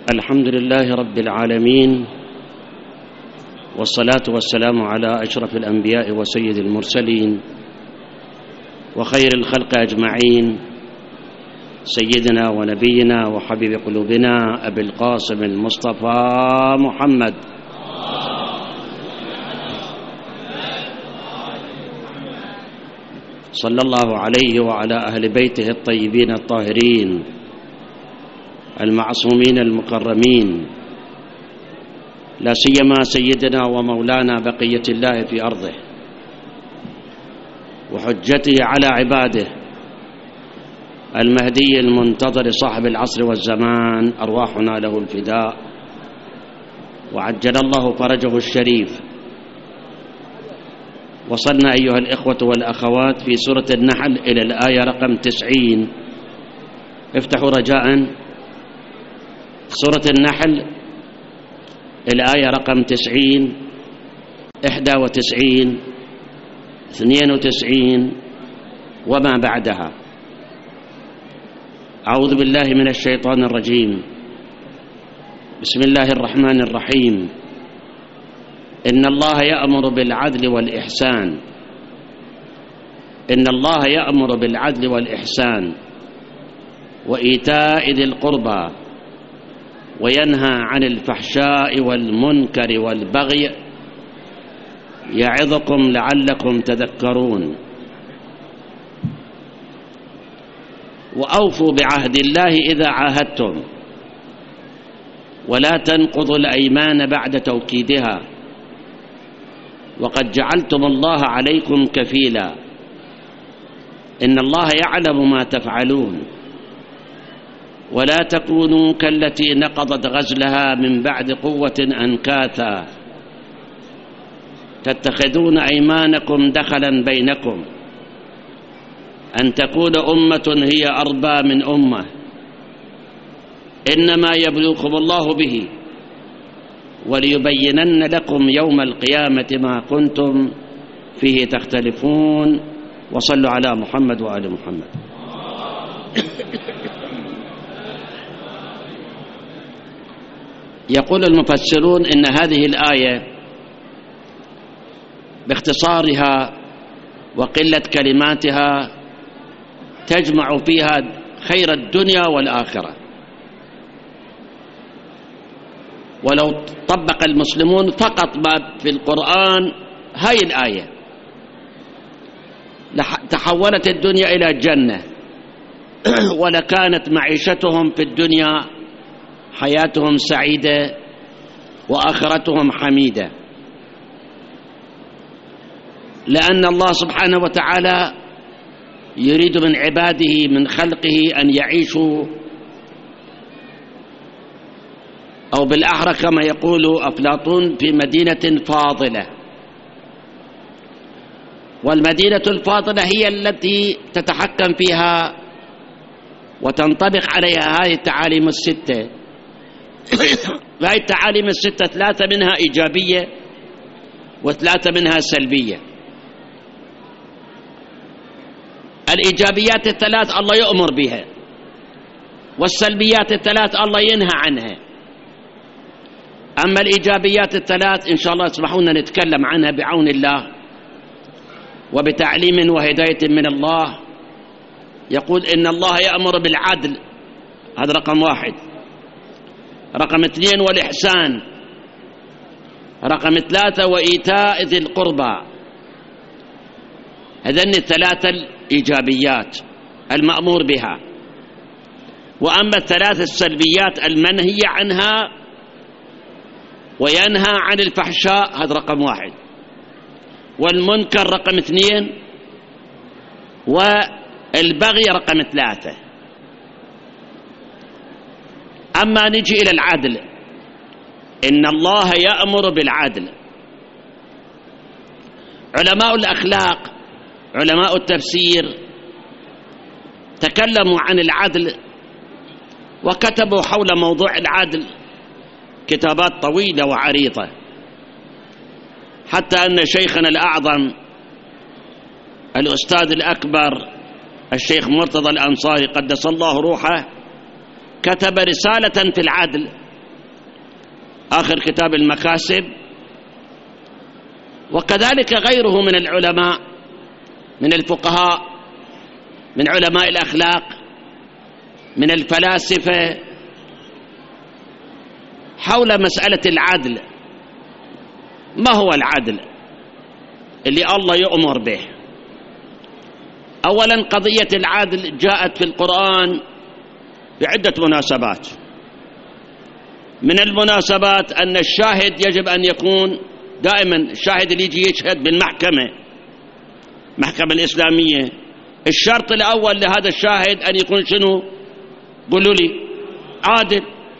الحمد لله رب العالمين، والصلاة والسلام على أشرف الأنبياء وسيد المرسلين وخير الخلق أجمعين، سيدنا ونبينا وحبيب قلوبنا أبي القاسم المصطفى محمد صلى الله عليه وعلى أهل بيته الطيبين الطاهرين المعصومين المكرمين، لا سيما سيدنا ومولانا بقية الله في أرضه وحجته على عباده المهدي المنتظر صاحب العصر والزمان، أرواحنا له الفداء وعجل الله فرجه الشريف. وصلنا أيها الإخوة والأخوات في سورة النحل إلى الآية رقم 90. افتحوا رجاءً سورة النحل الآية رقم 90 91 92 وما بعدها. أعوذ بالله من الشيطان الرجيم. بسم الله الرحمن الرحيم. إن الله يأمر بالعدل والإحسان، إن الله يأمر بالعدل والإحسان وإيتاء ذي القربى وينهى عن الفحشاء والمنكر والبغي يعظكم لعلكم تذكرون. وأوفوا بعهد الله إذا عاهدتم ولا تنقضوا الأيمان بعد توكيدها وقد جعلتم الله عليكم كفيلا إن الله يعلم ما تفعلون. ولا تكونوا كالتي نقضت غزلها من بعد قوة أنكاثا تتخذون أيمانكم دخلا بينكم أن تكون أمة هي أربى من أمة إنما يبلوكم الله به وليبينن لكم يوم القيامة ما كنتم فيه تختلفون. وصلوا على محمد وآل محمد. يقول المفسرون إن هذه الآية باختصارها وقلة كلماتها تجمع فيها خير الدنيا والآخرة. ولو طبق المسلمون فقط ما في القرآن هاي الآية تحولت الدنيا إلى جنة ولكانت معيشتهم في الدنيا حياتهم سعيدة وآخرتهم حميدة، لأن الله سبحانه وتعالى يريد من عباده من خلقه أن يعيشوا، أو بالأحرى كما يقول أفلاطون في مدينة فاضلة. والمدينة الفاضلة هي التي تتحكم فيها وتنطبق عليها هذه التعاليم الستة. هذه التعاليم الستة 3 منها إيجابية و3 منها سلبية. الإيجابيات 3 الله يؤمر بها، والسلبيات 3 الله ينهى عنها. أما الإيجابيات 3 إن شاء الله اسمحونا نتكلم عنها بعون الله وبتعليم وهداية من الله. يقول إن الله يأمر بالعدل، هذا رقم 1. رقم 2 والإحسان. رقم 3 وإيتاء ذي القربى. هذين 3 الإيجابيات المأمور بها. وأما 3 السلبيات المنهي عنها وينهى عن الفحشاء، هذا رقم 1. والمنكر رقم 2 والبغي رقم 3. أما نجي إلى العدل، إن الله يأمر بالعدل. علماء الأخلاق علماء التفسير تكلموا عن العدل وكتبوا حول موضوع العدل كتابات طويلة وعريضة، حتى أن شيخنا الأعظم الأستاذ الأكبر الشيخ مرتضى الأنصاري قدس الله روحه كتب رسالة في العدل آخر كتاب المكاسب. وكذلك غيره من العلماء، من الفقهاء، من علماء الأخلاق، من الفلاسفة، حول مسألة العدل. ما هو العدل اللي الله يؤمر به؟ أولا، قضية العدل جاءت في القرآن بعدة مناسبات. من المناسبات أن الشاهد يجب أن يكون دائما، الشاهد اللي يجي يشهد بالمحكمة، المحكمة الإسلامية، الشرط الأول لهذا الشاهد أن يكون شنو؟ قولوا لي. عادل.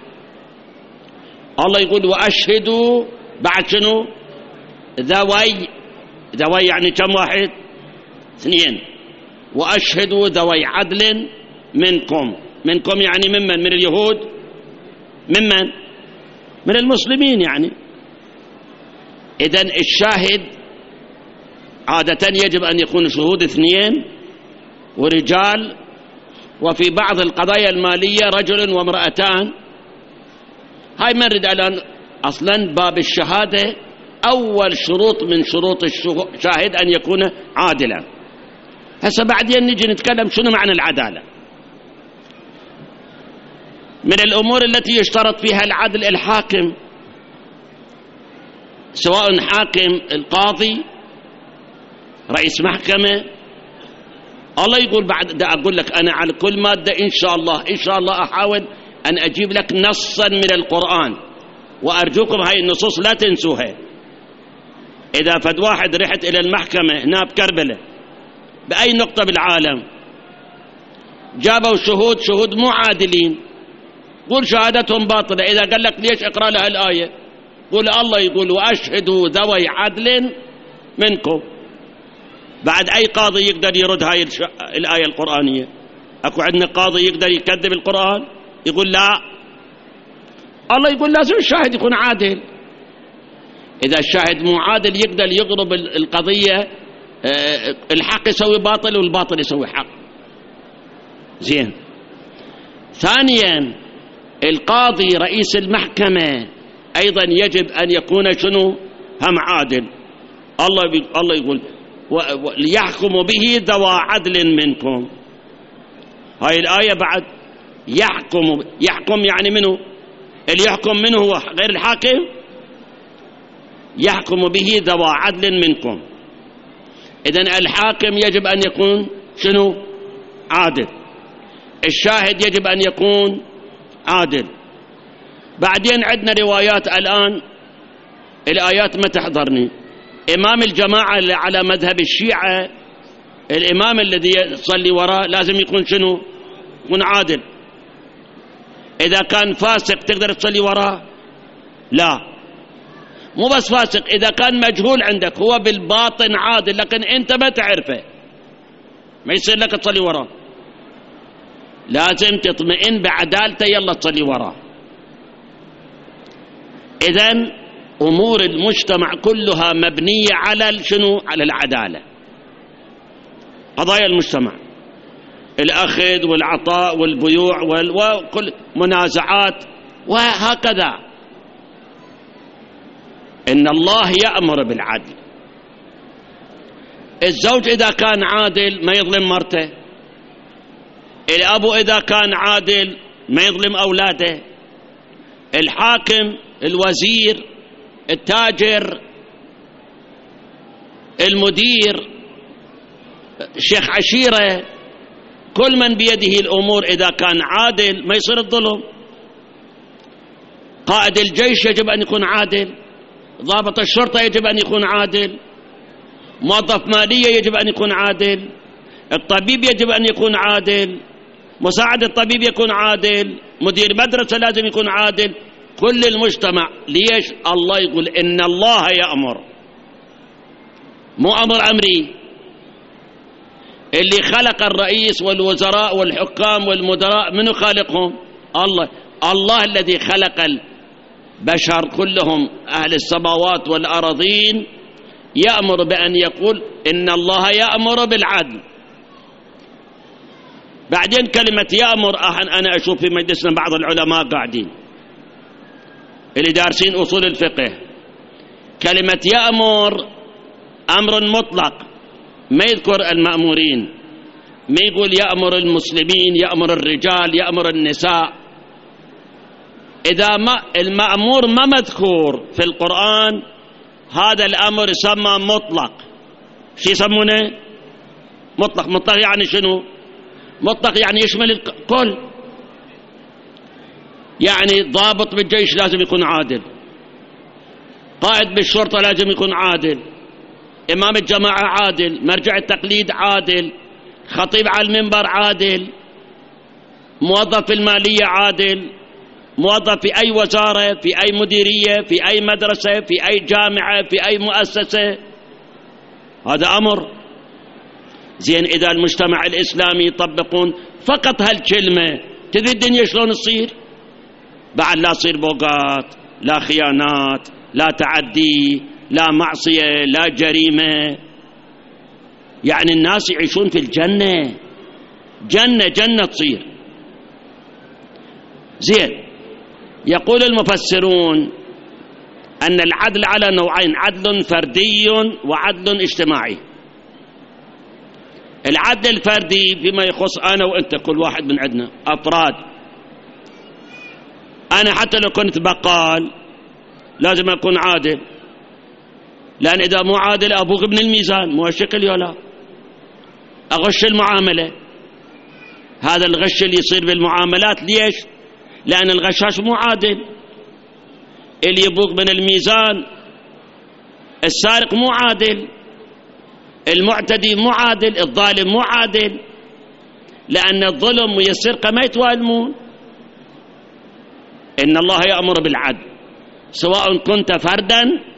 الله يقول وأشهدوا، بعد شنو؟ ذوي يعني كم واحد؟ 2. وأشهدوا ذوي عدل منكم. منكم يعني ممن؟ من اليهود. ممن؟ من المسلمين يعني. إذن الشاهد عادة يجب أن يكون شهود 2 ورجال، وفي بعض القضايا المالية رجل وامرأتان. هاي ما نريد الآن. أصلا باب الشهادة أول شروط من شروط الشاهد أن يكون عادلا. هسه بعدين نجي نتكلم شنو معنى العدالة. من الأمور التي يشترط فيها العدل الحاكم، سواء حاكم القاضي، رئيس محكمة. الله يقول بعد دا أقول لك أنا على كل مادة إن شاء الله أحاول أن أجيب لك نصا من القرآن، وأرجوكم هاي النصوص لا تنسوها. إذا فد واحد رحت إلى المحكمة هنا بكربلة بأي نقطة بالعالم، جابوا شهود مو عادلين، قول شهادتهم باطلة. إذا قال لك ليش؟ اقرأ لها الآية. قول الله يقول وأشهدوا ذوي عدل منكم. بعد أي قاضي يقدر يرد هاي الآية القرآنية؟ أكو عندنا قاضي يقدر يكذب القرآن يقول لا؟ الله يقول لازم الشاهد يكون عادل. إذا الشاهد مو عادل يقدر يغرب القضية، الحق يسوي باطل والباطل يسوي حق. زين. ثانيا، القاضي رئيس المحكمة أيضا يجب أن يكون شنو؟ هم عادل. الله يقول ليحكم به ذوى عدل منكم. هاي الآية بعد يحكم يعني منه؟ اللي يحكم منه هو غير الحاكم. يحكم به ذوى عدل منكم. إذن الحاكم يجب أن يكون شنو؟ عادل. الشاهد يجب أن يكون عادل. بعدين عندنا روايات الآن، الآيات ما تحضرني. إمام الجماعة على مذهب الشيعة، الإمام الذي يصلي وراء لازم يكون شنو؟ يكون عادل. إذا كان فاسق تقدر تصلي وراء؟ لا. مو بس فاسق، إذا كان مجهول عندك هو بالباطن عادل لكن أنت ما تعرفه، ما يصير لك تصلي وراء. لازم تطمئن بعدالته يلا تصلي وراء. إذن أمور المجتمع كلها مبنية على شنو؟ على العدالة. قضايا المجتمع، الأخذ والعطاء والبيوع وكل منازعات وهكذا. إن الله يأمر بالعدل. الزوج إذا كان عادل ما يظلم مرته، الأب إذا كان عادل ما يظلم أولاده، الحاكم، الوزير، التاجر، المدير، شيخ عشيرة، كل من بيده الأمور إذا كان عادل ما يصير الظلم. قائد الجيش يجب أن يكون عادل، ضابط الشرطة يجب أن يكون عادل، موظف مالية يجب أن يكون عادل، الطبيب يجب أن يكون عادل، مساعد الطبيب يكون عادل، مدير مدرسة لازم يكون عادل، كل المجتمع. ليش؟ الله يقول إن الله يأمر، مو أمر أمري. اللي خلق الرئيس والوزراء والحكام والمدراء منو خالقهم؟ الله الذي خلق البشر كلهم أهل السماوات والأراضين يأمر بأن يقول إن الله يأمر بالعدل. بعدين كلمة يأمر، أنا أشوف في مجلسنا بعض العلماء قاعدين اللي دارسين أصول الفقه، كلمة يأمر أمر مطلق، ما يذكر المأمورين، ما يقول يأمر المسلمين، يأمر الرجال، يأمر النساء. إذا ما المأمور ما مذكور في القرآن هذا الأمر يسمى مطلق. شو يسمونه؟ مطلق. مطلق يعني شنو؟ مطلق يعني يشمل الكل. يعني ضابط بالجيش لازم يكون عادل، قائد بالشرطة لازم يكون عادل، إمام الجماعة عادل، مرجع التقليد عادل، خطيب على المنبر عادل، موظف في المالية عادل، موظف في أي وزارة، في أي مديرية، في أي مدرسة، في أي جامعة، في أي مؤسسة، هذا أمر. زين إذا المجتمع الإسلامي يطبقون فقط هالكلمة تدري الدنيا شلون تصير؟ بعد لا تصير بوقات، لا خيانات، لا تعدي، لا معصية، لا جريمة. يعني الناس يعيشون في الجنة، جنة تصير. زين، يقول المفسرون أن العدل على نوعين: عدل فردي وعدل اجتماعي. العدل الفردي فيما يخص أنا وأنت، كل واحد من عندنا أفراد. أنا حتى لو كنت بقال لازم أكون عادل، لأن إذا مو عادل أبوك ابن الميزان، مو هالشكل يلا أغش المعاملة. هذا الغش اللي يصير بالمعاملات ليش؟ لأن الغشاش مو عادل، اللي يبوك من الميزان، السارق مو عادل، المعتدي مو عادل، الظالم مو عادل، لأن الظلم والسرقة ما يتوالمون. إن الله يأمر بالعدل سواء كنت فردا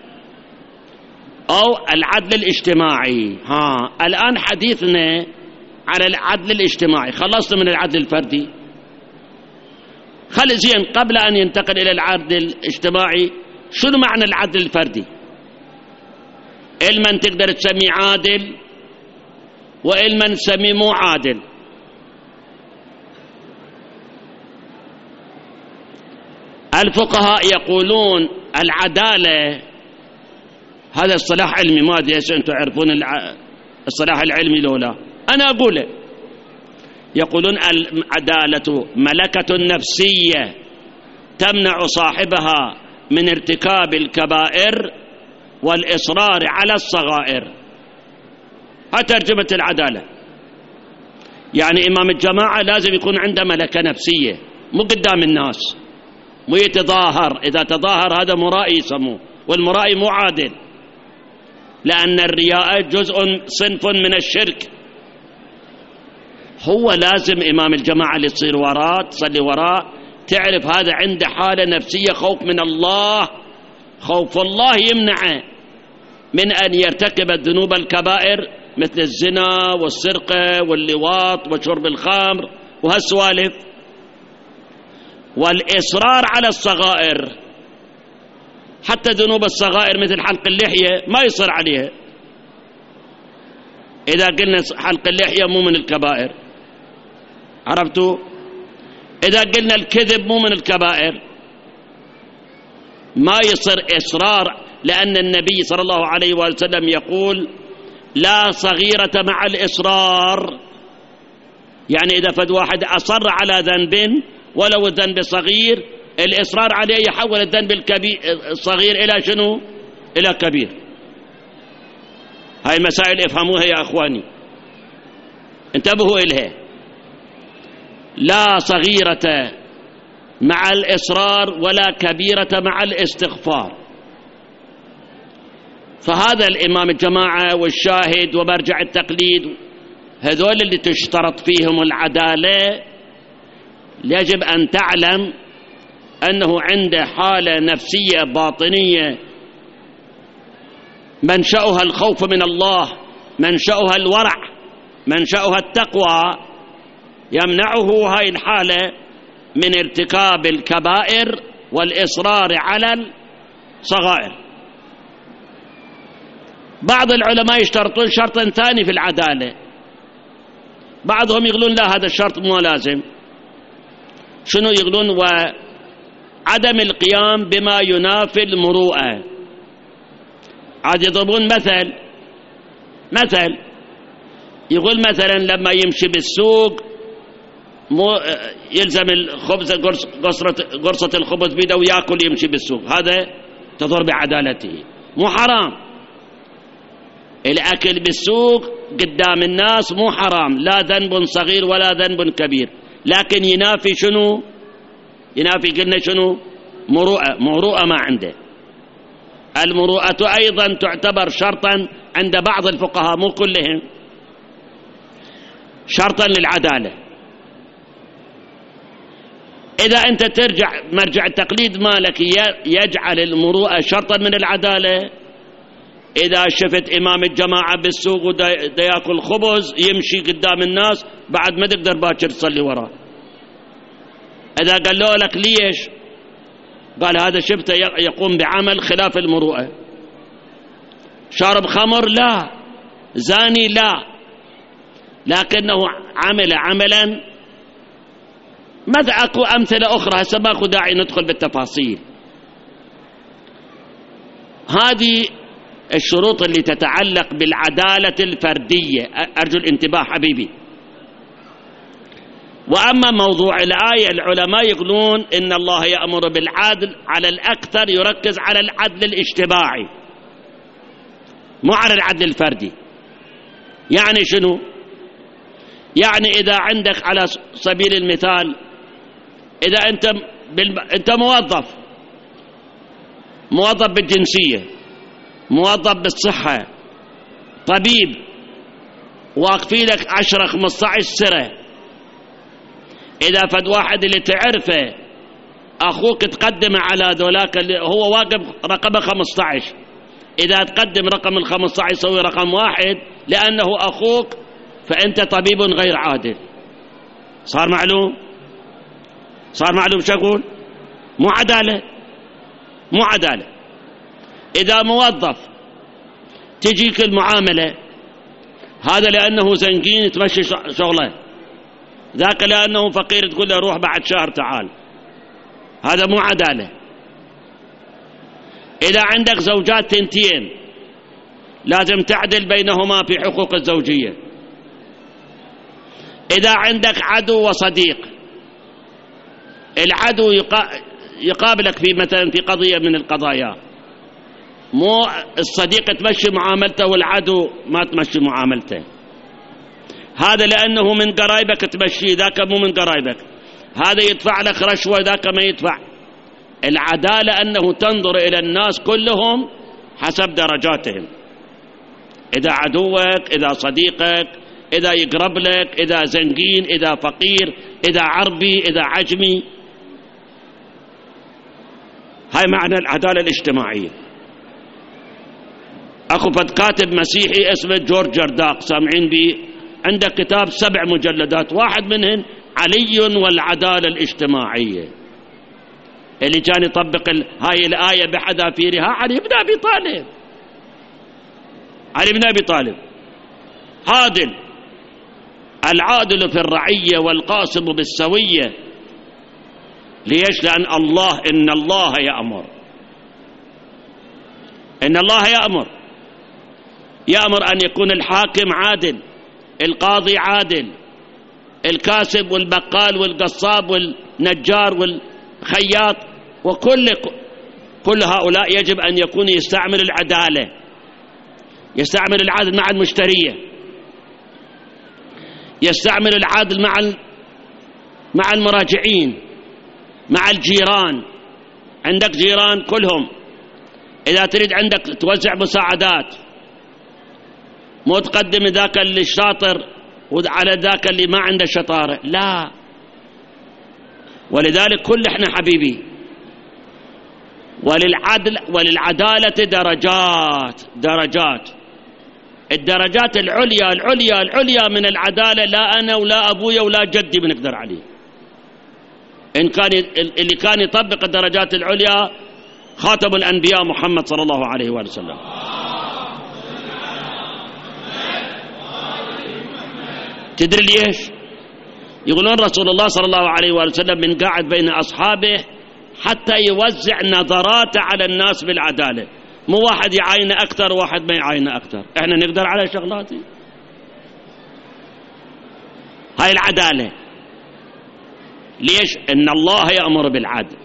أو العدل الاجتماعي. الآن حديثنا على العدل الاجتماعي، خلصنا من العدل الفردي. خلي زين قبل أن ينتقل إلى العدل الاجتماعي، شنو معنى العدل الفردي؟ المن تقدر تسميه عادل والمن تسميه مو عادل. الفقهاء يقولون العدالة، هذا اصطلاح علمي، ما أدري إذا أنتم تعرفون الصلاح العلمي لولا أنا أقوله. يقولون العدالة ملكة نفسية تمنع صاحبها من ارتكاب الكبائر والإصرار على الصغائر. هذه ترجمة العدالة. يعني إمام الجماعة لازم يكون عنده ملكة نفسية، مو قدام الناس، مو يتظاهر. إذا تظاهر هذا مرائي يسموه، والمرائي مو عادل، لأن الرياء جزء صنف من الشرك. هو لازم إمام الجماعة اللي تصير وراه، تصلي وراه، تعرف هذا عنده حالة نفسية خوف من الله، خوف الله يمنعه من أن يرتكب الذنوب الكبائر مثل الزنا والسرقة واللواط وشرب الخمر وهالسوالف، والإصرار على الصغائر. حتى ذنوب الصغائر مثل حلق اللحية ما يصر عليها. إذا قلنا حلق اللحية مو من الكبائر، عرفتوا؟ إذا قلنا الكذب مو من الكبائر، ما يصير إصرار، لأن النبي صلى الله عليه وسلم يقول لا صغيرة مع الإصرار. يعني إذا فد واحد أصر على ذنب ولو الذنب صغير، الإصرار عليه يحول الذنب الصغير إلى شنو؟ إلى كبير. هاي مسائل افهموها يا أخواني، انتبهوا إليها. لا صغيرة مع الإصرار ولا كبيرة مع الاستغفار. فهذا الإمام الجماعة والشاهد ومرجع التقليد، هذول اللي تشترط فيهم العدالة، يجب أن تعلم أنه عنده حالة نفسية باطنية منشأها الخوف من الله، منشأها الورع، منشأها التقوى، يمنعه هاي الحالة من ارتكاب الكبائر والإصرار على الصغائر. بعض العلماء يشترطون شرطا ثاني في العدالة، بعضهم يقولون لا هذا الشرط مو لازم. شنو يقولون؟ عدم القيام بما ينافي المروءة. عاد يضربون مثل يقول مثلا لما يمشي بالسوق يلزم الخبز قرصة الخبز بيده ويأكل يمشي بالسوق، هذا تضر بعدالته، مو حرام. الأكل بالسوق قدام الناس مو حرام، لا ذنب صغير ولا ذنب كبير، لكن ينافي شنو؟ ينافي قلنا شنو؟ مروءة ما عنده. المروءة أيضا تعتبر شرطا عند بعض الفقهاء مو كلهم، شرطا للعدالة. إذا أنت ترجع مرجع التقليد مالك يجعل المروءة شرطا من العدالة، إذا شفت إمام الجماعة بالسوق ودا يأكل خبز يمشي قدام الناس بعد ما تقدر باكر تصلي وراه. إذا قالوا لك ليش؟ قال هذا شفته يقوم بعمل خلاف المروءة. شارب خمر لا، زاني لا، لكنه عمل عملا. ماذا أكو أمثلة أخرى هسه ماكو داعي ندخل بالتفاصيل. هذه الشروط اللي تتعلق بالعدالة الفردية، أرجو الانتباه حبيبي. وأما موضوع الآية العلماء يقولون إن الله يأمر بالعدل، على الأكثر يركز على العدل الاجتماعي مو على العدل الفردي. يعني شنو؟ يعني إذا عندك على سبيل المثال إذا أنت موظف بالجنسية، موظف بالصحة، طبيب، واقفين لك 10-15 سنة، إذا فد واحد اللي تعرفه أخوك تقدم على ذولاك اللي هو واقف رقم 15، إذا تقدم رقم 15 يسوي رقم 1 لأنه أخوك، فأنت طبيب غير عادل. صار معلوم شو أقول؟ مو عدالة. إذا موظف تجيك المعاملة، هذا لأنه زنقين تمشي شغله، ذاك لأنه فقير تقول له روح بعد شهر تعال، هذا مو عدالة. إذا عندك زوجات تنتين لازم تعدل بينهما في حقوق الزوجية. إذا عندك عدو وصديق، العدو يقابلك في مثلا في قضية من القضايا، مو الصديق تمشي معاملته والعدو ما تمشي معاملته، هذا لأنه من قرايبك تمشي، ذاك مو من قرايبك، هذا يدفع لك رشوة ذاك ما يدفع. العدالة أنه تنظر إلى الناس كلهم حسب درجاتهم، إذا عدوك، إذا صديقك، إذا يقرب لك، إذا زنقين، إذا فقير، إذا عربي، إذا عجمي. هاي معنى العدالة الاجتماعية. أخو فد كاتب مسيحي اسمه جورج جرداق، سامعين به، عنده كتاب 7 مجلدات، واحد منهم علي والعدالة الاجتماعية، اللي كان يطبق هاي الآية بحذافيرها علي بن أبي طالب عادل، العادل في الرعية والقاسم بالسوية. ليش؟ لأن إن الله يأمر أن يكون الحاكم عادل، القاضي عادل، الكاسب والبقال والقصاب والنجار والخياط، كل هؤلاء يجب أن يكون يستعمل العدالة، يستعمل العدل مع المشترية، يستعمل العدل مع المراجعين، مع الجيران. عندك جيران كلهم، إذا تريد عندك توزع مساعدات، مو تقدم ذاك اللي الشاطر وعلى ذاك اللي ما عنده شطارة، لا. ولذلك كل احنا حبيبي، وللعدالة درجات. الدرجات العليا من العدالة لا أنا ولا أبويا ولا جدي بنقدر عليه. إن كان اللي كان يطبق الدرجات العليا خاتم الأنبياء محمد صلى الله عليه وآله وسلم. تدري ليش؟ يقولون رسول الله صلى الله عليه وآله وسلم من قاعد بين أصحابه حتى يوزع نظراته على الناس بالعدالة، مو واحد يعاين أكثر وواحد ما يعاين أكثر. إحنا نقدر على شغلاتي هاي العدالة. ليش؟ إن الله يأمر بالعدل.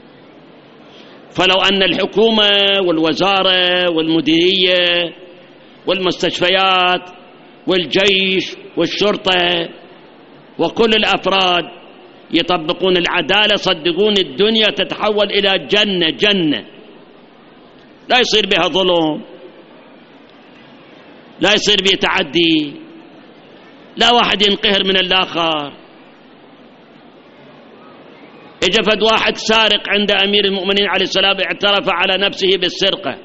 فلو أن الحكومة والوزارة والمديرية والمستشفيات والجيش والشرطة وكل الأفراد يطبقون العدالة، صدقون الدنيا تتحول إلى جنة، لا يصير بها ظلم، لا يصير بها تعدي، لا واحد ينقهر من الآخر. اجى فد واحد سارق عند أمير المؤمنين عليه السلام، اعترف على نفسه بالسرقة.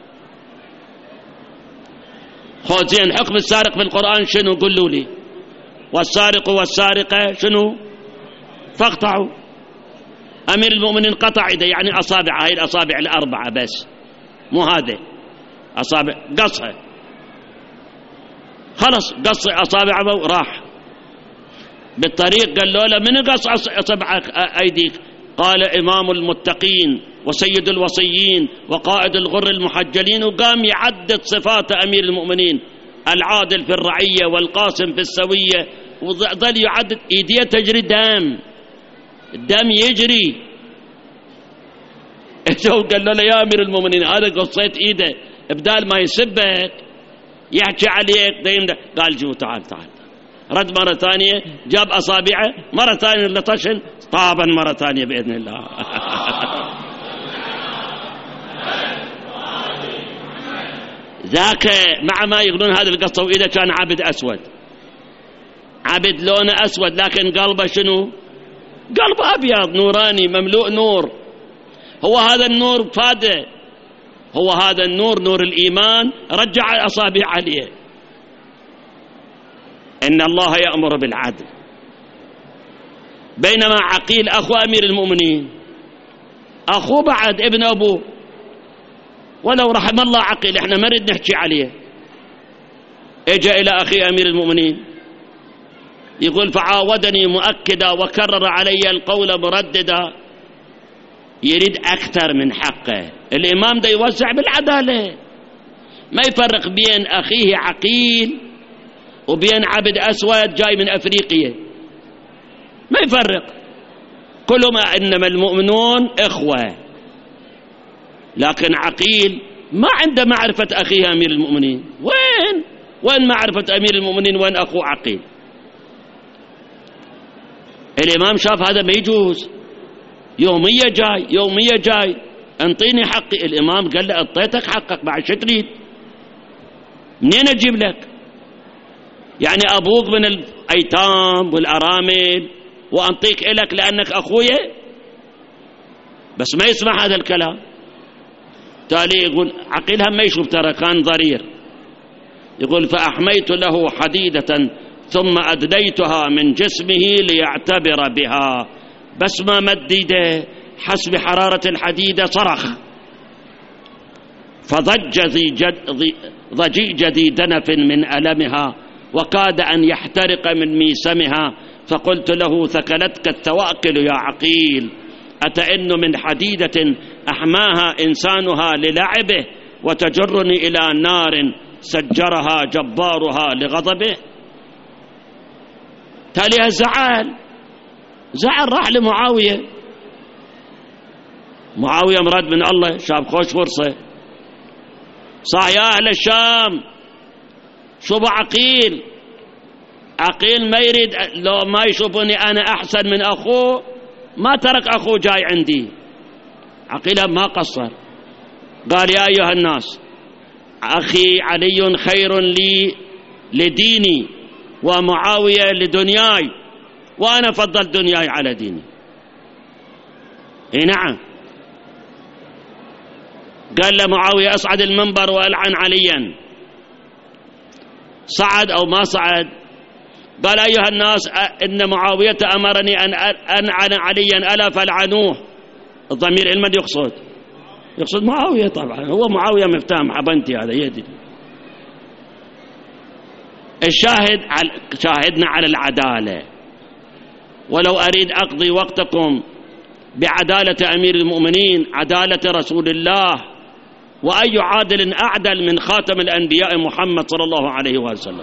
خذ زين، حكم السارق في القرآن شنو؟ قولوا لي. والسارق والسارقة شنو؟ فاقطعوا. أمير المؤمنين قطع يده، يعني أصابع، هاي الأصابع الأربعة بس، مو هذا أصابع، قصها خلص، قص أصابعه وراح بالطريق. قال له من قص أصبعك أيديك؟ قال إمام المتقين وسيد الوصيين وقائد الغر المحجلين، وقام يعدد صفات أمير المؤمنين: العادل في الرعية والقاسم في السوية، وظل يعدد. إيديه تجري دم، الدم يجري. قال له يا أمير المؤمنين هذا قصيت إيده، بدال ما يسبك يحكي عليك دايم ده. قال جو تعال. رد مرة ثانية، جاب أصابعه مرة ثانية لطشن، طابا مرة ثانية بإذن الله. ذاك مع ما يقولون هذا القصة، وإذا كان عبد أسود، عبد لونه أسود، لكن قلبه شنو؟ قلبه أبيض نوراني مملوء نور. هو هذا النور فاده، هو هذا النور، نور الإيمان، رجع الأصابع عليه. إن الله يأمر بالعدل. بينما عقيل أخو أمير المؤمنين، أخوه بعد ابن أبوه، ولو رحم الله عقيل، احنا ما نريد نحكي عليه. اجى إلى أخي أمير المؤمنين يقول: فعاودني مؤكدا وكرر علي القول مرددا. يريد أكثر من حقه. الإمام ده يوزع بالعدالة، ما يفرق بين أخيه عقيل وبين عبد أسود جاي من أفريقيا، ما يفرق. كلما إنما المؤمنون إخوة. لكن عقيل ما عنده معرفة أخيه أمير المؤمنين. وين معرفة أمير المؤمنين؟ وين أخوه عقيل؟ الإمام شاف هذا ما يجوز، يومية جاي انطيني حقي. الإمام قال له: اعطيتك حقك، بعد شو تريد؟ منين أجيب لك؟ يعني أبوك من الأيتام والأرامل وأنطيك إلك لأنك أخويا؟ بس ما يسمع هذا الكلام. تالي يقول عقيلها ما يشوف، ترى كان ضرير. يقول: فأحميت له حديدة ثم أدليتها من جسمه ليعتبر بها. بس ما مدده حسب حرارة الحديدة صرخ، فضج ضجيج ذي دنف من ألمها، وكاد أن يحترق من ميسمها. فقلت له: ثكلتك الثواكل يا عقيل، أتئن من حديدة أحماها إنسانها للعبه، وتجرني إلى نار سجرها جبارها لغضبه. تاليها زعل راح لمعاوية. معاوية مراد من الله، شاب خوش فرصة، صح يا أهل الشام، شو بعقيل؟ عقيل ما يريد، لو ما يشوفني أنا أحسن من أخوه ما ترك أخوه جاي عندي. عقيل ما قصر، قال: يا أيها الناس، أخي علي خير لي لديني ومعاوية لدنياي، وأنا فضل دنياي على ديني. نعم. قال لمعاوية: أصعد المنبر وألعن عليا. صعد أو ما صعد؟ قال: أيها الناس، إن معاوية أمرني أن ألعن عليا، ألا فلعنوه. الضمير المد يقصد معاوية، طبعا هو معاوية مفتاح محبنتي هذا يدري. الشاهد شاهدنا على العدالة. ولو أريد أقضي وقتكم بعدالة أمير المؤمنين، عدالة رسول الله، وأي عادل أعدل من خاتم الأنبياء محمد صلى الله عليه وسلم.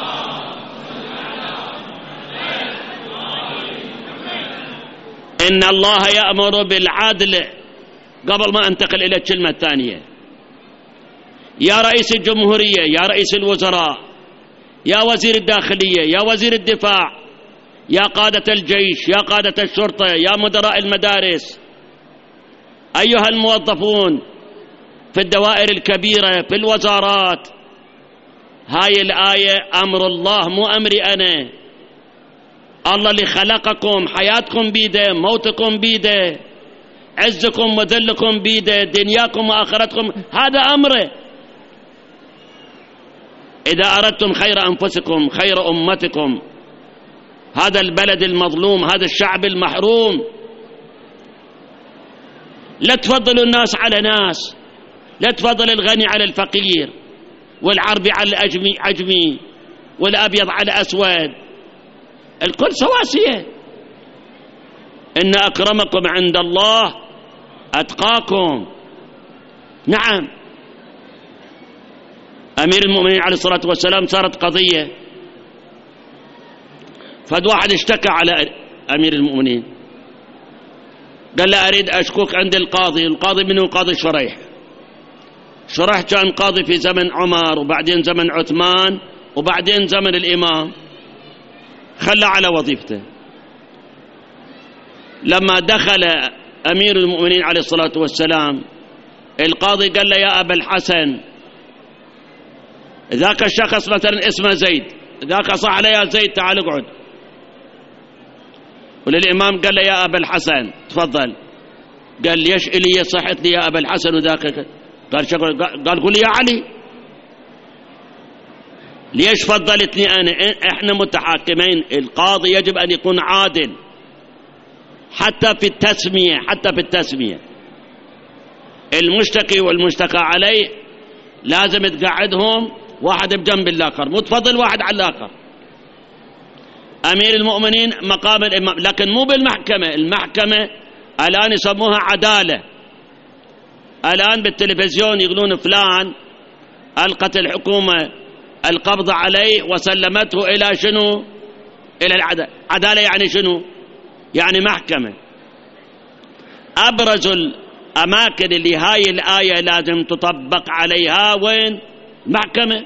إن الله يأمر بالعدل. قبل ما أنتقل إلى الكلمة الثانية، يا رئيس الجمهورية، يا رئيس الوزراء، يا وزير الداخلية، يا وزير الدفاع، يا قادة الجيش، يا قادة الشرطة، يا مدراء المدارس، أيها الموظفون في الدوائر الكبيرة، في الوزارات، هاي الآية أمر الله مو أمري أنا. الله اللي خلقكم، حياتكم بيده، موتكم بيده، عزكم وذلكم بيده، دنياكم وآخرتكم، هذا أمره. إذا أردتم خير أنفسكم، خير أمتكم، هذا البلد المظلوم، هذا الشعب المحروم، لا تفضلوا الناس على ناس، لا تفضل الغني على الفقير، والعربي على العجمي، والأبيض على الأسود، الكل سواسية. إن أكرمكم عند الله أتقاكم. نعم، أمير المؤمنين عليه الصلاة والسلام صارت قضية، فد واحد اشتكى على أمير المؤمنين، قال له أريد أشكوك عند القاضي. القاضي منه قاضي شريح. شريح كان قاضي في زمن عمر، وبعدين زمن عثمان، وبعدين زمن الإمام، خلى على وظيفته. لما دخل أمير المؤمنين عليه الصلاة والسلام، القاضي قال له يا أبا الحسن، ذاك الشخص مثلا اسمه زيد، ذاك صح عليه يا زيد تعال اقعد. وللإمام قال له يا أبا الحسن تفضل. قال ليش إلي صحت لي يا أبا الحسن وذاك؟ قال قل يا علي. ليش فضلتني أنا؟ إحنا متحاكمين، القاضي يجب أن يكون عادل حتى في التسمية، حتى في التسمية. المشتكي والمشتكى عليه لازم تقعدهم واحد بجنب الآخر، مو تفضل واحد على الآخر. أمير المؤمنين مقام الإمام، لكن مو بالمحكمة. المحكمة الآن يسموها عدالة. الآن بالتلفزيون يقولون فلان ألقت الحكومة القبض عليه وسلمته إلى شنو؟ إلى العدالة. عدالة يعني شنو؟ يعني محكمة. أبرز الأماكن اللي هاي الآية لازم تطبق عليها وين؟ محكمة.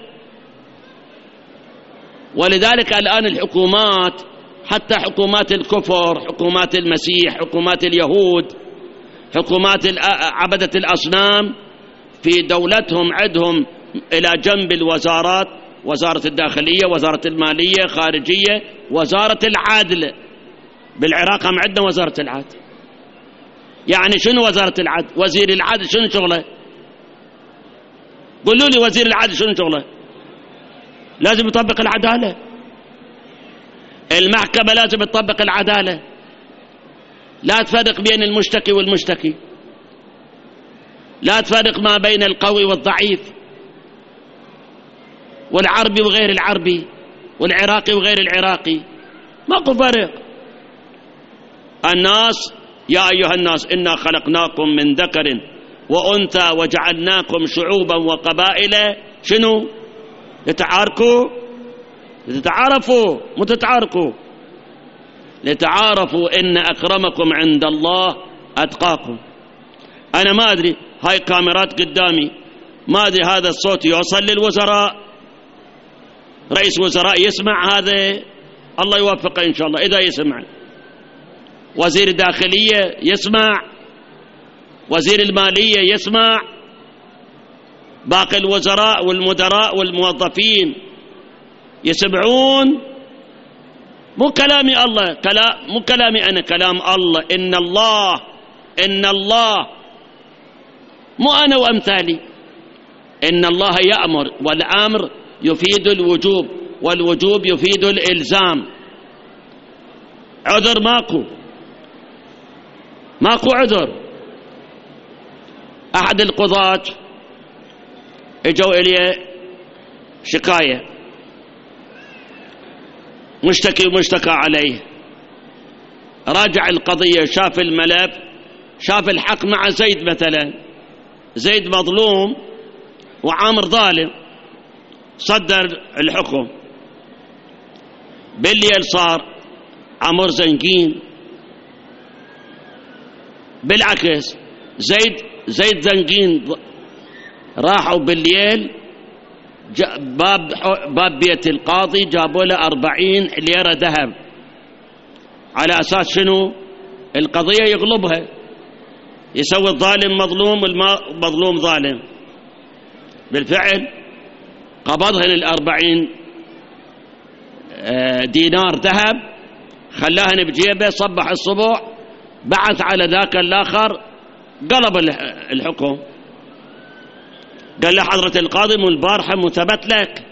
ولذلك الآن الحكومات، حتى حكومات الكفر، حكومات المسيح، حكومات اليهود، حكومات عبدة الأصنام، في دولتهم عندهم إلى جنب الوزارات، وزارة الداخلية، وزارة المالية، خارجية، وزارة العدل. بالعراق هم عندنا وزارة العدل. يعني شنو وزارة العدل؟ وزير العدل شنو شغله؟ قولوا لي وزير العدل شنو شغله؟ لازم يطبق العدالة. المحكمة لازم تطبق العدالة، لا تفرق بين المشتكي والمشتكي، لا تفرق ما بين القوي والضعيف، والعربي وغير العربي، والعراقي وغير العراقي، ماكو فرق. الناس يا أيها الناس إنا خلقناكم من ذكر وأنثى وجعلناكم شعوبا وقبائل شنو؟ لتعاركوا، لتتعارفوا، مو تتعاركوا، لتعارفوا إن أكرمكم عند الله أتقاكم. أنا ما أدري، هاي كاميرات قدامي، ما أدري هذا الصوت يوصل للوزراء، رئيس وزراء يسمع هذا، الله يوفقه إن شاء الله إذا يسمع، وزير الداخلية يسمع، وزير المالية يسمع، باقي الوزراء والمدراء والموظفين يسمعون. مو كلامي الله، مو كلامي أنا، كلام الله. إن الله مو أنا وأمثالي. إن الله يأمر، والأمر يفيد الوجوب، والوجوب يفيد الإلزام. عذر ماكو عذر. أحد القضاة اجوا إليه شكاية، مشتكي ومشتكى عليه، راجع القضية، شاف الملف، شاف الحق مع زيد مثلا، زيد مظلوم وعامر ظالم، صدر الحكم، بالليل صار عمر زنقين. بالعكس زيد زنقين، راحوا بالليل باب بيت القاضي جابوا له 40 ليرة ذهب، على أساس شنو؟ القضية يغلبها، يسوي الظالم مظلوم والمظلوم ظالم. بالفعل قبضهن 40 دينار ذهب، خلاهن بجيبه، صبح الصبح بعث على ذاك الآخر، قلب الحكم، قال له حضرة القاضي من البارحة مثبت لك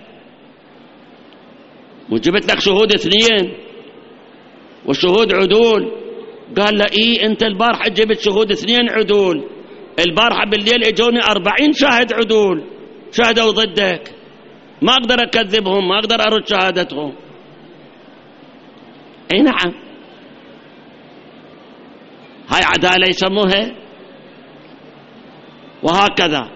وجبت لك شهود 2 والشهود عدول. قال له إيه أنت البارحة جبت شهود 2 عدول، البارحة بالليل اجوني 40 شاهد عدول شهدوا ضدك، ما أقدر أكذبهم، ما أقدر أرد شهادتهم. أي نعم، هاي عدالة يسموها. وهكذا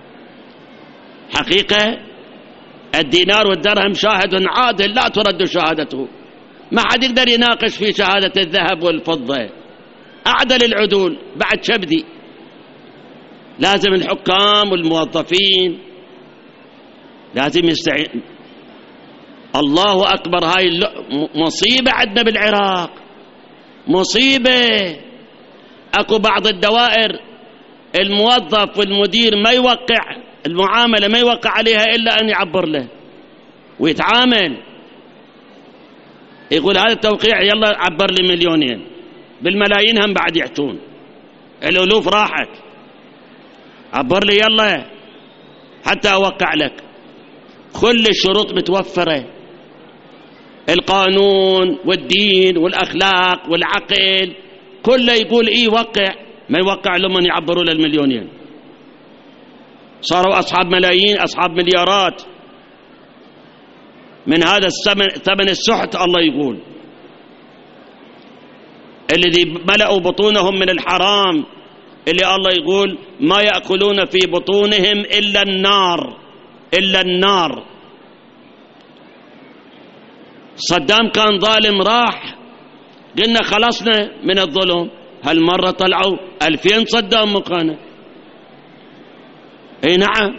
حقيقة الدينار والدرهم شاهد عادل لا ترد شهادته، ما حد يقدر يناقش في شهادة الذهب والفضة، أعدل العدول بعد شبدي. لازم الحكام والموظفين لازم يستعين. الله أكبر، هاي مصيبة عندنا بالعراق، مصيبة. أكو بعض الدوائر الموظف والمدير ما يوقع المعاملة، ما يوقع عليها إلا أن يعبر له ويتعامل، يقول هذا التوقيع يلا عبر لي 2,000,000، بالملايين هم بعد يحتون، الألوف راحت، عبر لي يلا حتى أوقع لك. كل الشروط متوفرة، القانون والدين والأخلاق والعقل كله يقول إيه وقع، ما يوقع لمن يعبروا له 1,000,000. صاروا أصحاب ملايين، أصحاب مليارات من هذا ثمن السحت. الله يقول الذي ملأوا بطونهم من الحرام، اللي الله يقول ما يأكلون في بطونهم إلا النار، إلا النار. صدام كان ظالم، راح قلنا خلصنا من الظلم، هالمرة طلعوا 2000 صدام مكانه. اي نعم،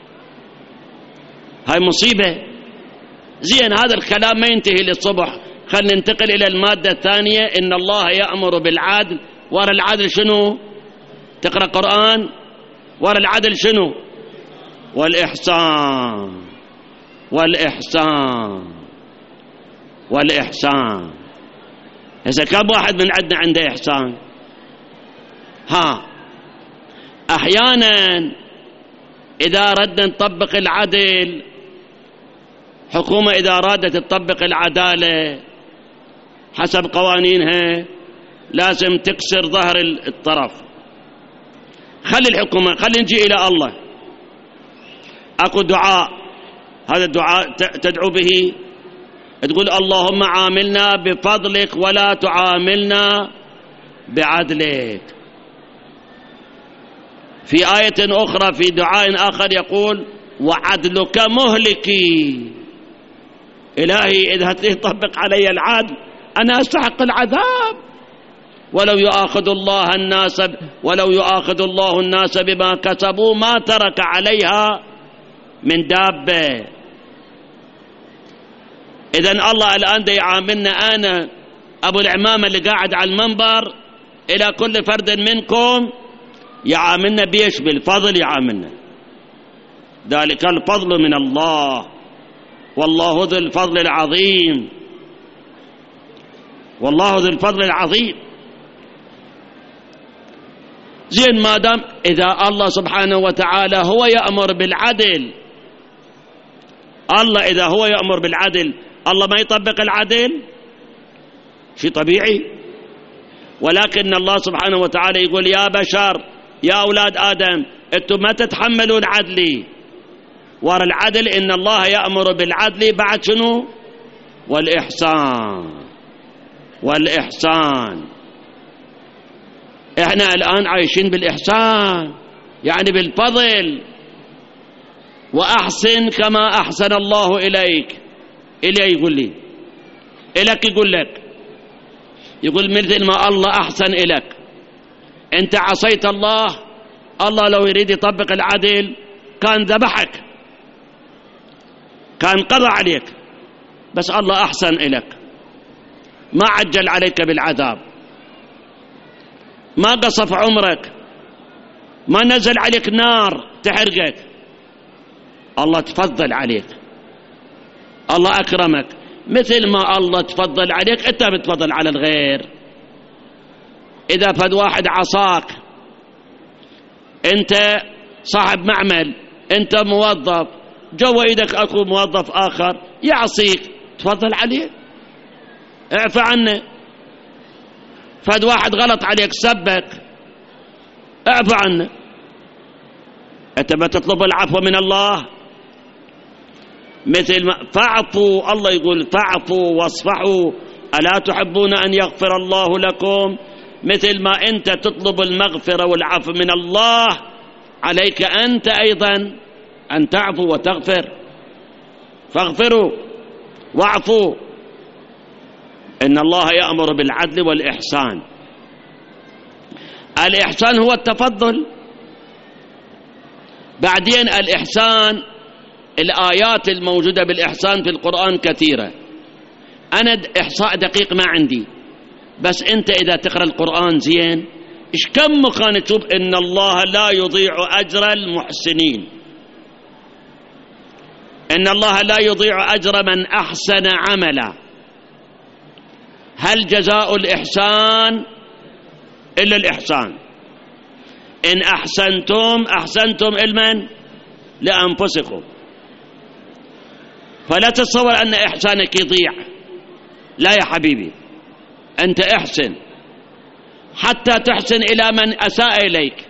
هاي مصيبة. زين، هذا الكلام ما ينتهي للصبح، خلينا ننتقل إلى المادة الثانية. إن الله يأمر بالعدل، ورا العدل شنو؟ تقرأ قرآن، ورا العدل شنو؟ والإحسان، والإحسان، والإحسان. إذا كم واحد من عندنا عنده إحسان؟ أحيانا إذا ردنا نطبق العدل، حكومة إذا أرادت تطبق العدالة حسب قوانينها لازم تكسر ظهر الطرف. خلي الحكومة، خلي نجي إلى الله. أكو دعاء، هذا الدعاء تدعو به، تقول اللهم عاملنا بفضلك ولا تعاملنا بعدلك. في آية أخرى في دعاء آخر يقول وعدلك مهلكي. إلهي إذا تطبق علي العدل أنا أستحق العذاب. ولو يؤاخذ الله الناس بما كسبوا ما ترك عليها من دابة. إذن الله الآن دا يعاملنا، أنا أبو العمامة اللي قاعد على المنبر، إلى كل فرد منكم يعاملنا بيش؟ بالفضل يعاملنا. ذلك الفضل من الله، والله ذو الفضل العظيم، والله ذو الفضل العظيم. زين، ما دام إذا الله سبحانه وتعالى هو يأمر بالعدل، الله إذا هو يأمر بالعدل، الله ما يطبق العدل؟ شيء طبيعي. ولكن الله سبحانه وتعالى يقول يا بشر، يا أولاد آدم، أنتم ما تتحملون عدلي. ورا العدل إن الله يأمر بالعدل، بعد شنو؟ والإحسان، والإحسان. احنا الآن عايشين بالإحسان، يعني بالفضل. وأحسن كما أحسن الله إليك. إلي يقول لي، إلك يقول لك، يقول مثل ما الله أحسن إلك. أنت عصيت الله، الله لو يريد يطبق العدل كان ذبحك، كان قضى عليك، بس الله أحسن إلك، ما عجل عليك بالعذاب، ما قصف عمرك، ما نزل عليك نار تحرقك. الله تفضل عليك، الله أكرمك. مثل ما الله تفضل عليك أنت بتفضل على الغير. إذا فد واحد عصاك، أنت صاحب معمل، أنت موظف، جوا إيدك أكو موظف آخر يعصيك، تفضل عليه، اعفى عنه. فد واحد غلط عليك، سبك، اعفى عنه. أنت بتطلب العفو من الله. مثل ما فاعفوا، الله يقول فاعفوا واصفحوا ألا تحبون أن يغفر الله لكم. مثل ما أنت تطلب المغفرة والعفو من الله، عليك أنت أيضا أن تعفو وتغفر. فاغفروا واعفوا، إن الله يأمر بالعدل والإحسان. الإحسان هو التفضل. بعدين الإحسان، الآيات الموجودة بالإحسان في القرآن كثيرة. أنا إحصاء دقيق ما عندي، بس أنت إذا تقرأ القرآن زين، إيش كم مكان تشوف إن الله لا يضيع أجر المحسنين، إن الله لا يضيع أجر من أحسن عملا. هل جزاء الإحسان إلا الإحسان؟ إن أحسنتم أحسنتم لمن؟ لأنفسكم. فلا تتصور أن إحسانك يضيع، لا يا حبيبي، أنت احسن حتى تحسن إلى من أساء إليك،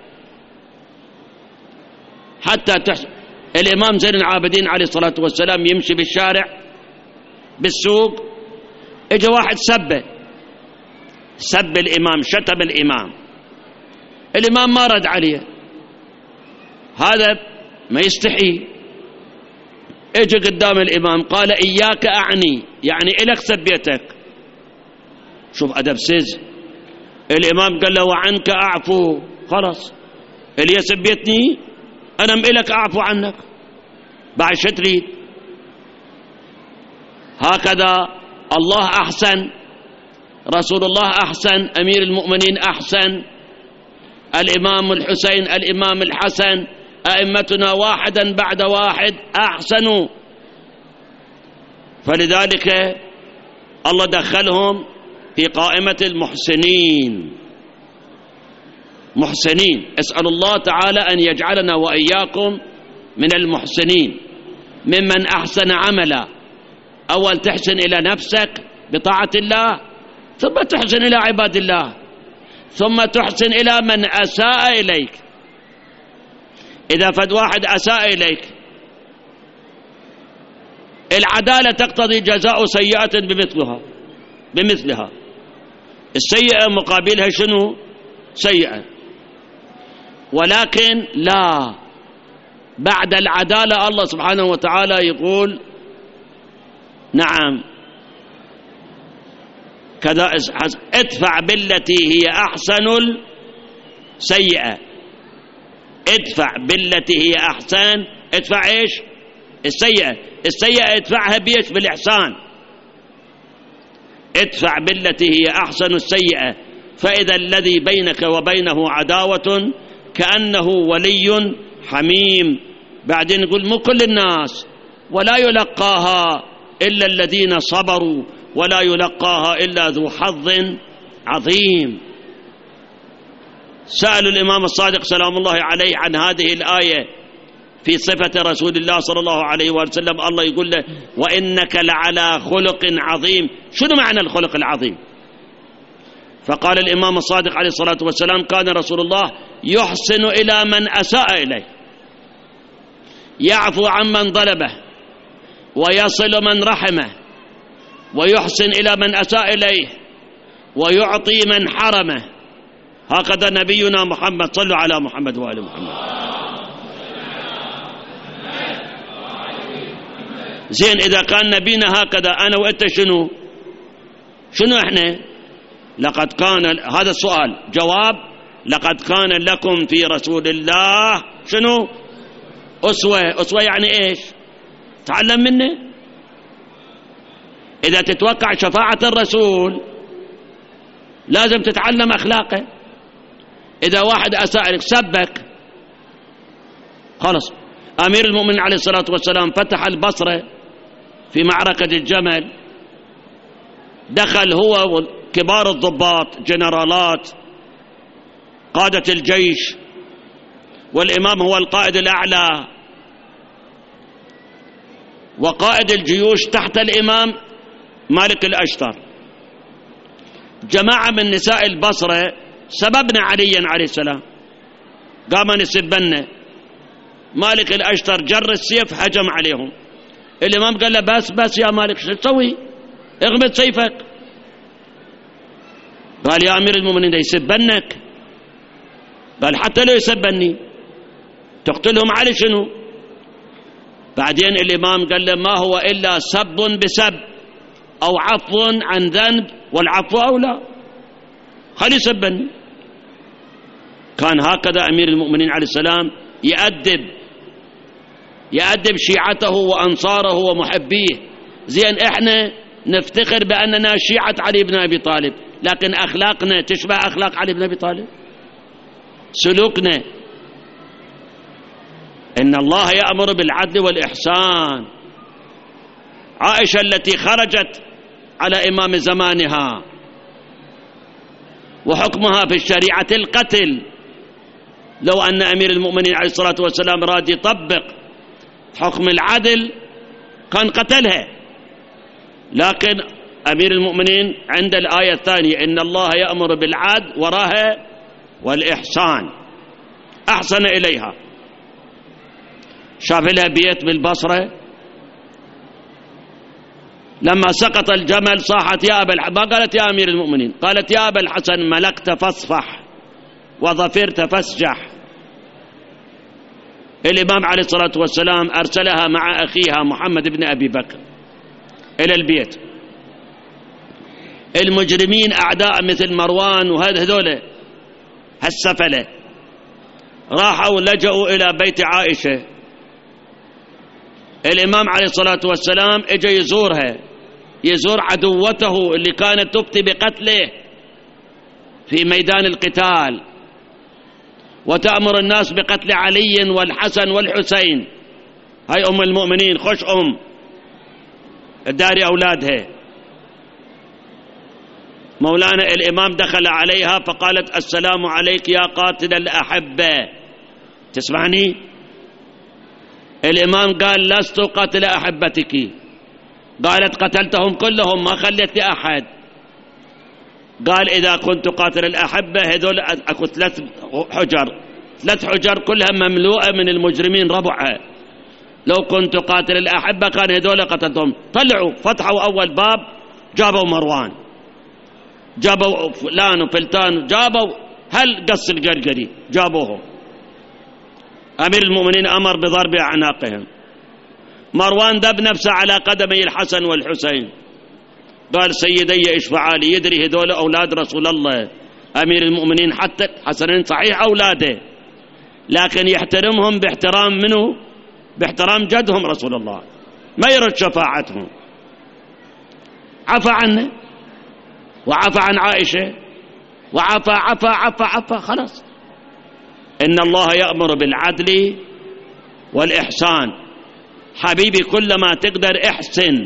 حتى تحسن. الإمام زين العابدين عليه الصلاة والسلام يمشي بالشارع بالسوق، اجى واحد سب الإمام، شتم الإمام، الإمام ما رد عليه، هذا ما يستحي. اجى قدام الإمام قال إياك أعني، يعني إلك سبيتك. شوف أدب سيز. الإمام قال له وعنك أعفو، خلاص اللي سبيتني أنا إلك أعفو عنك، بعد شو تريد؟ هكذا الله أحسن، رسول الله أحسن، أمير المؤمنين أحسن، الإمام الحسين، الإمام الحسن، أئمتنا واحدا بعد واحد أحسنوا. فلذلك الله دخلهم في قائمة المحسنين. محسنين، أسأل الله تعالى أن يجعلنا وإياكم من المحسنين، ممن أحسن عملا. أول تحسن إلى نفسك بطاعة الله، ثم تحسن إلى عباد الله، ثم تحسن إلى من أساء إليك. إذا فد واحد أساء إليك، العدالة تقتضي جزاء سيئة بمثلها. السيئة مقابلها شنو؟ سيئة. ولكن لا، بعد العدالة الله سبحانه وتعالى يقول نعم كذا، ادفع بالتي هي أحسن السيئة. ادفع بالتي هي أحسن، ادفع إيش؟ السيئة. السيئة ادفعها بيش؟ بالإحسان. ادفع بالتي هي أحسن السيئة، فإذا الذي بينك وبينه عداوة كأنه ولي حميم. بعدين يقول مو كل الناس، ولا يلقاها إلا الذين صبروا، ولا يلقاها إلا ذو حظ عظيم. سألوا الإمام الصادق سلام الله عليه عن هذه الآية في صفة رسول الله صلى الله عليه وسلم. الله يقول له وإنك لعلى خلق عظيم. شنو معنى الخلق العظيم؟ فقال الإمام الصادق عليه الصلاة والسلام كان رسول الله يحسن إلى من أساء إليه، يعفو عمن ظلمه، ويصل من رحمه، ويحسن إلى من أساء إليه، ويعطي من حرمه. هكذا نبينا محمد، صلوا على محمد وآل محمد. زين، إذا كان نبينا هكذا أنا وأنت شنو إحنا؟ لقد كان، هذا السؤال، جواب: لقد كان لكم في رسول الله شنو؟ أسوة يعني إيش؟ تعلم منه. إذا تتوقع شفاعة الرسول لازم تتعلم أخلاقه. إذا واحد أساء لك، سبك، خلص. أمير المؤمنين عليه الصلاة والسلام فتح البصرة في معركة الجمل، دخل هو وكبار الضباط، جنرالات، قادة الجيش، والإمام هو القائد الأعلى، وقائد الجيوش تحت الإمام مالك الأشتر. جماعة من نساء البصرة سببنا عليا عليه السلام، قام يسبنا. مالك الأشتر جر السيف هجم عليهم. الإمام قال له: بس يا مالك، شو تسوي؟ اغمد سيفك. قال: يا أمير المؤمنين يسبنك. قال: حتى لو يسبني تقتلهم على شنو؟ بعدين الإمام قال له: ما هو إلا سب بسب أو عفو عن ذنب، والعفو أولى، خلي يسبني. كان هكذا أمير المؤمنين عليه السلام يأدب شيعته وأنصاره ومحبيه. زين، إحنا نفتخر بأننا شيعة علي بن أبي طالب، لكن أخلاقنا تشبه أخلاق علي بن أبي طالب؟ سلوكنا. إن الله يأمر بالعدل والإحسان. عائشة التي خرجت على إمام زمانها وحكمها في الشريعة القتل، لو أن أمير المؤمنين عليه الصلاة والسلام راد يطبق حكم العدل كان قتلها، لكن أمير المؤمنين عند الآية الثانية: إن الله يأمر بالعدل وراها والإحسان، أحسن إليها. شاف لها بيت بالبصرة، لما سقط الجمل صاحت: يا أبا الحسن، ما قالت يا أمير المؤمنين، قالت: يا أبا الحسن، ملكت فاصفح وظفرت فاسجح. الإمام عليه الصلاة والسلام أرسلها مع أخيها محمد بن أبي بكر إلى البيت. المجرمين أعداء مثل مروان وهذول هالسفلة راحوا لجأوا إلى بيت عائشة. الإمام عليه الصلاة والسلام اجى يزورها، يزور عدوته اللي كانت تفتي بقتله في ميدان القتال، وتأمر الناس بقتل علي والحسن والحسين. هاي أم المؤمنين، خش الداري أولادها. مولانا الإمام دخل عليها فقالت: السلام عليك يا قاتل الأحبة. تسمعني؟ الإمام قال: لست قاتل أحبتك. قالت: قتلتهم كلهم، ما خليت أحد. قال: إذا كنت قاتل الأحبة هذول أكو 3 حجر كلها مملوءة من المجرمين ربعها، لو كنت قاتل الأحبة كان هذول قتلتهم. طلعوا فتحوا أول باب، جابوا مروان، جابوا فلان وفلتان، جابوا قص الجرجري جابوهم. أمير المؤمنين أمر بضرب أعناقهم. مروان دب نفسه على قدمي الحسن والحسين، قال: سيدي اشفعا لي. يدري هذول أولاد رسول الله. أمير المؤمنين حتى حسنين صحيح أولاده، لكن يحترمهم باحترام منه؟ باحترام جدهم رسول الله، ما يرد شفاعتهم. عفى عنه وعفى عن عائشة وعفى خلاص. إن الله يأمر بالعدل والإحسان. حبيبي، كلما تقدر احسن.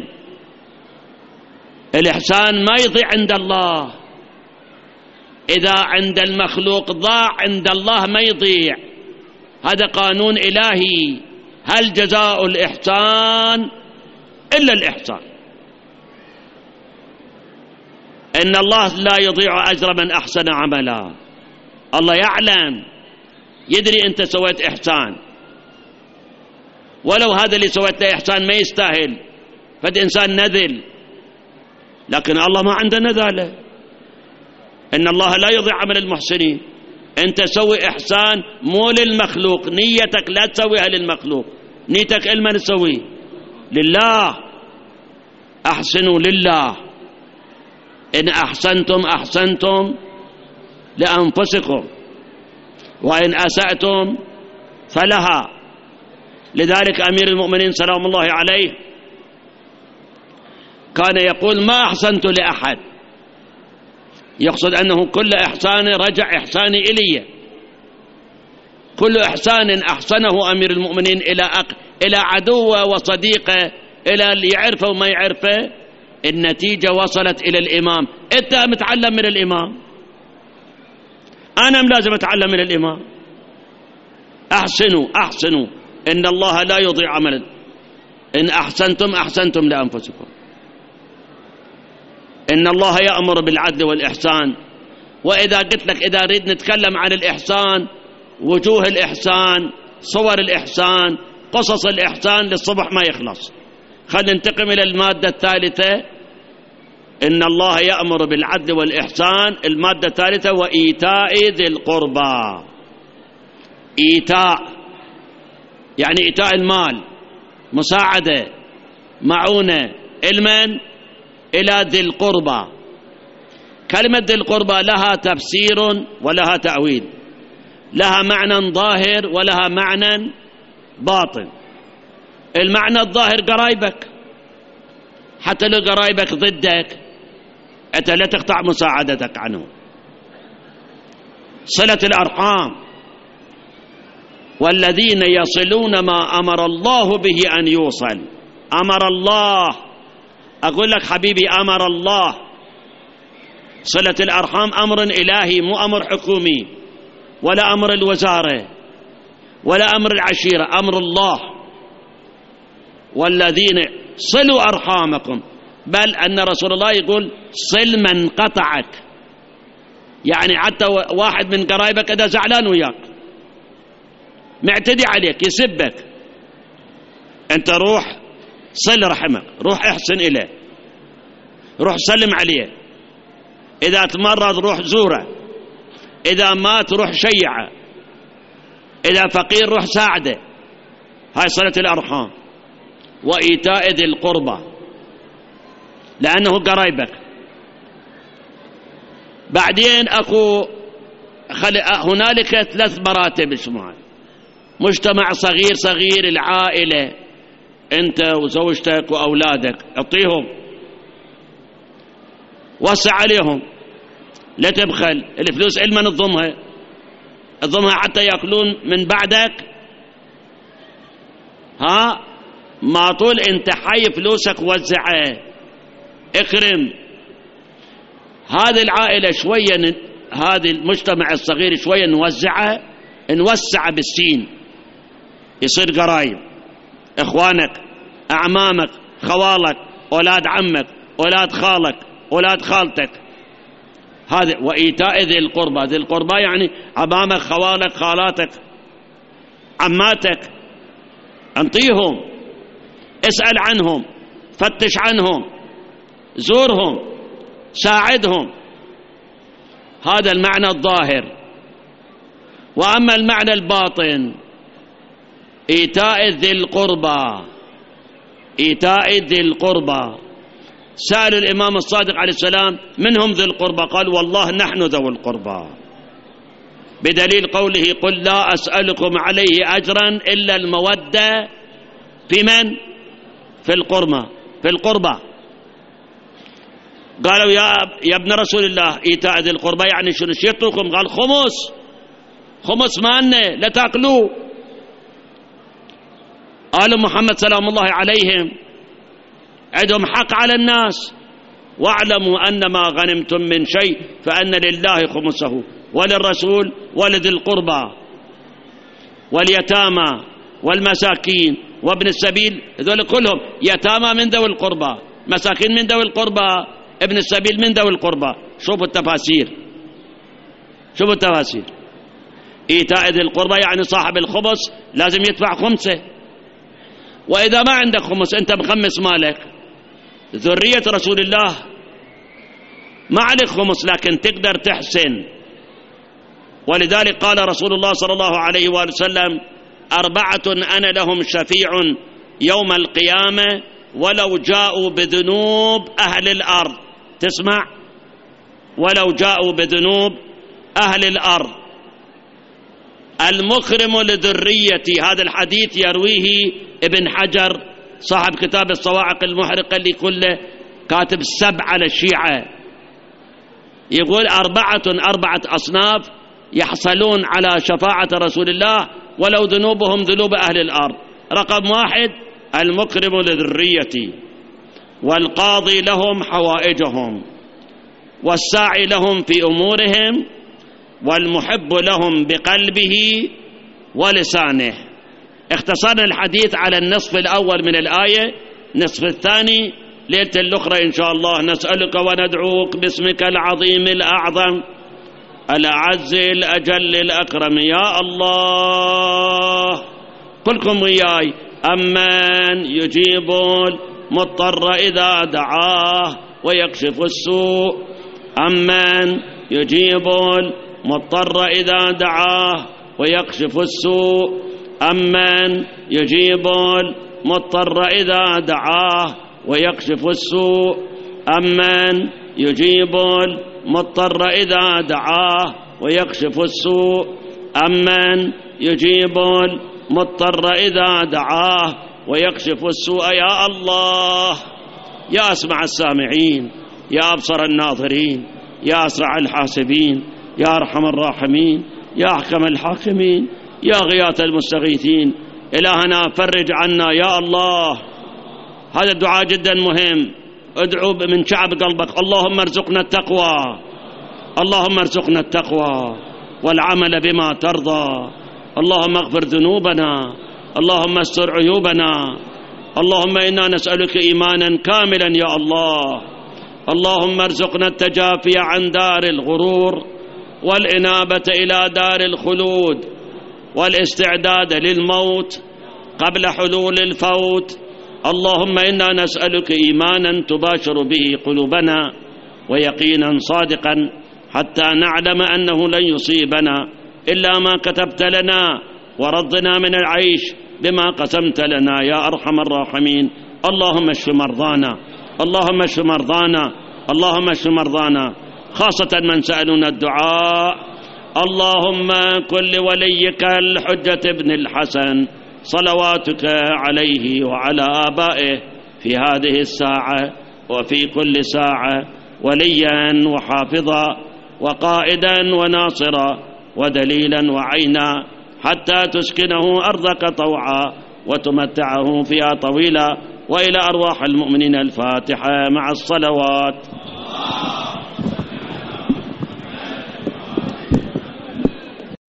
الإحسان ما يضيع عند الله. إذا عند المخلوق ضاع، عند الله ما يضيع. هذا قانون إلهي. هل جزاء الإحسان إلا الإحسان؟ إن الله لا يضيع أجر من أحسن عملا. الله يعلم، يدري أنت سويت إحسان، ولو هذا اللي سويت له إحسان ما يستاهل، فد إنسان نذل، لكن الله ما عنده نذالة. إن الله لا يضيع عمل المحسنين. أنت سوي إحسان مو للمخلوق، نيتك لا تسويها للمخلوق، نيتك إلما تسوي لله. أحسنوا لله، إن أحسنتم أحسنتم لأنفسكم وإن أسأتم فلها. لذلك أمير المؤمنين سلام الله عليه كان يقول ما أحسنت لأحد، يقصد أنه كل إحسان رجع إحساني إلي، كل إحسان أحسنه أمير المؤمنين إلى عدوه وصديقه، إلى اللي يعرفه وما يعرفه، النتيجة وصلت إلى الإمام. أنت متعلم من الإمام، أنا لازم أتعلم من الإمام. أحسنوا أحسنوا إن الله لا يضيع عملا، إن أحسنتم أحسنتم لأنفسكم. إن الله يأمر بالعدل والإحسان. وإذا قلت لك إذا نريد نتكلم عن الإحسان، وجوه الإحسان، صور الإحسان، قصص الإحسان، للصبح ما يخلص. خلينا ننتقل إلى المادة الثالثة. إن الله يأمر بالعدل والإحسان. المادة الثالثة وإيتاء ذي القربى. إيتاء يعني إيتاء المال، مساعدة، معونة، المن إلى ذي القربى. كلمة ذي القربى لها تفسير ولها تأويل، لها معنى ظاهر ولها معنى باطن. المعنى الظاهر قرايبك، حتى لو قرايبك ضدك أنت لا تقطع مساعدتك عنه. صلة الأرحام، والذين يصلون ما أمر الله به أن يوصل. أمر الله، أقول لك حبيبي أمر الله. صلة الأرحام أمر إلهي، مو أمر حكومي ولا أمر الوزارة ولا أمر العشيرة، أمر الله. والذين صلوا أرحامكم، بل أن رسول الله يقول صل من قطعك، يعني حتى واحد من قرايبك إذا زعلان وياك معتدي عليك يسبك، أنت روح صل رحمك، روح احسن إليه، روح سلم عليه، إذا تمرض روح زوره، إذا مات روح شيعه، إذا فقير روح ساعده. هاي صلة الأرحام. وإيتاء ذي القربى لأنه قرايبك. بعدين هنالك 3 مراتب اسمها مجتمع صغير صغير. العائلة أنت وزوجتك وأولادك أعطيهم، وسع عليهم، لا تبخل. الفلوس علما تضمها حتى يأكلون من بعدك. ما طول انت حي فلوسك وزعها، اكرم هذه العائلة شوية، هذه المجتمع الصغير شوية نوسع بالسين، يصير قرايب، اخوانك، اعمامك، خوالك، اولاد عمك، اولاد خالك، اولاد خالتك. هذا وإيتاء ذي القربى. ذي القربى يعني عمامك، خوالك، خالاتك، عماتك، انطيهم، اسأل عنهم، فتش عنهم، زورهم، ساعدهم. هذا المعنى الظاهر. وأما المعنى الباطن إيتاء ذي القربى. إيتاء ذي القربى. سأل الإمام الصادق عليه السلام من هم ذي القربى؟ قال والله نحن ذو القربى، بدليل قوله قل لا أسألكم عليه أجرا إلا المودة في من؟ في القربى. قالوا يا ابن رسول الله إيتاء ذي القربى يعني شنو شيطوكم؟ قال خمس مالنا لا تأكلوه. آل محمد سلام الله عليهم عندهم حق على الناس. واعلموا أن ما غنمتم من شيء فأن لله خمسه وللرسول ولذي القربى واليتامى والمساكين وابن السبيل. هذول كلهم يتامى من ذوي القربى، مساكين من ذوي القربى، ابن السبيل من ذوي القربى. شوفوا التفاسير. إيتاء ذي القربى يعني صاحب الخمس لازم يدفع خمسه. وإذا ما عندك خمس أنت مخمس مالك، ذرية رسول الله ما عليك خمس، لكن تقدر تحسن ولذلك قال رسول الله صلى الله عليه وآله وسلم: 4 أنا لهم شفيع يوم القيامة ولو جاءوا بذنوب أهل الأرض. تسمع؟ ولو جاءوا بذنوب أهل الأرض. المكرم لذريتي، هذا الحديث يرويه ابن حجر صاحب كتاب الصواعق المحرقة اللي كله كاتب 7 على الشيعة، يقول 4 أصناف يحصلون على شفاعة رسول الله ولو ذنوبهم ذنوب أهل الأرض. رقم 1: المكرم لذريتي، والقاضي لهم حوائجهم، والساعي لهم في أمورهم، والمحب لهم بقلبه ولسانه. اختصرنا الحديث على النصف الأول من الآية. النصف الثاني ليلة الأخرى إن شاء الله: نسألك وندعوك باسمك العظيم الأعظم الأعز الأجل الأكرم يا الله. كلكم وياي: أمن يجيب المضطر إذا دعاه ويكشف السوء. أمن يجيب المضطر إذا دعاه ويكشف السوء. أمن يجيب المضطر إذا دعاه ويكشف السوء. أمن يجيب المضطر إذا دعاه ويكشف السوء. أمن يجيب المضطر إذا دعاه ويكشف السوء. يا الله، يا أسمع السامعين، يا أبصر الناظرين، يا أسرع الحاسبين، يا أرحم الراحمين، يا أحكم الحاكمين، يا غياث المستغيثين. إلهنا فرج عنا يا الله. هذا الدعاء جدا مهم. ادعو من شعب قلبك: اللهم ارزقنا التقوى، اللهم ارزقنا التقوى والعمل بما ترضى. اللهم اغفر ذنوبنا، اللهم استر عيوبنا. اللهم إنا نسألك إيمانا كاملا يا الله. اللهم ارزقنا التجافي عن دار الغرور والإنابة إلى دار الخلود والاستعداد للموت قبل حلول الفوت. اللهم إنا نسألك إيمانا تباشر به قلوبنا ويقينا صادقا حتى نعلم أنه لن يصيبنا إلا ما كتبت لنا، ورضنا من العيش بما قسمت لنا يا أرحم الراحمين. اللهم اشف مرضانا، اللهم اشف مرضانا، اللهم اشف مرضانا، خاصة من سألنا الدعاء. اللهم كن لوليك الحجة ابن الحسن صلواتك عليه وعلى آبائه في هذه الساعة وفي كل ساعة وليا وحافظا وقائدا وناصرا ودليلا وعينا، حتى تسكنه أرضك طوعا وتمتعه فيها طويلا. وإلى أرواح المؤمنين الفاتحة مع الصلوات.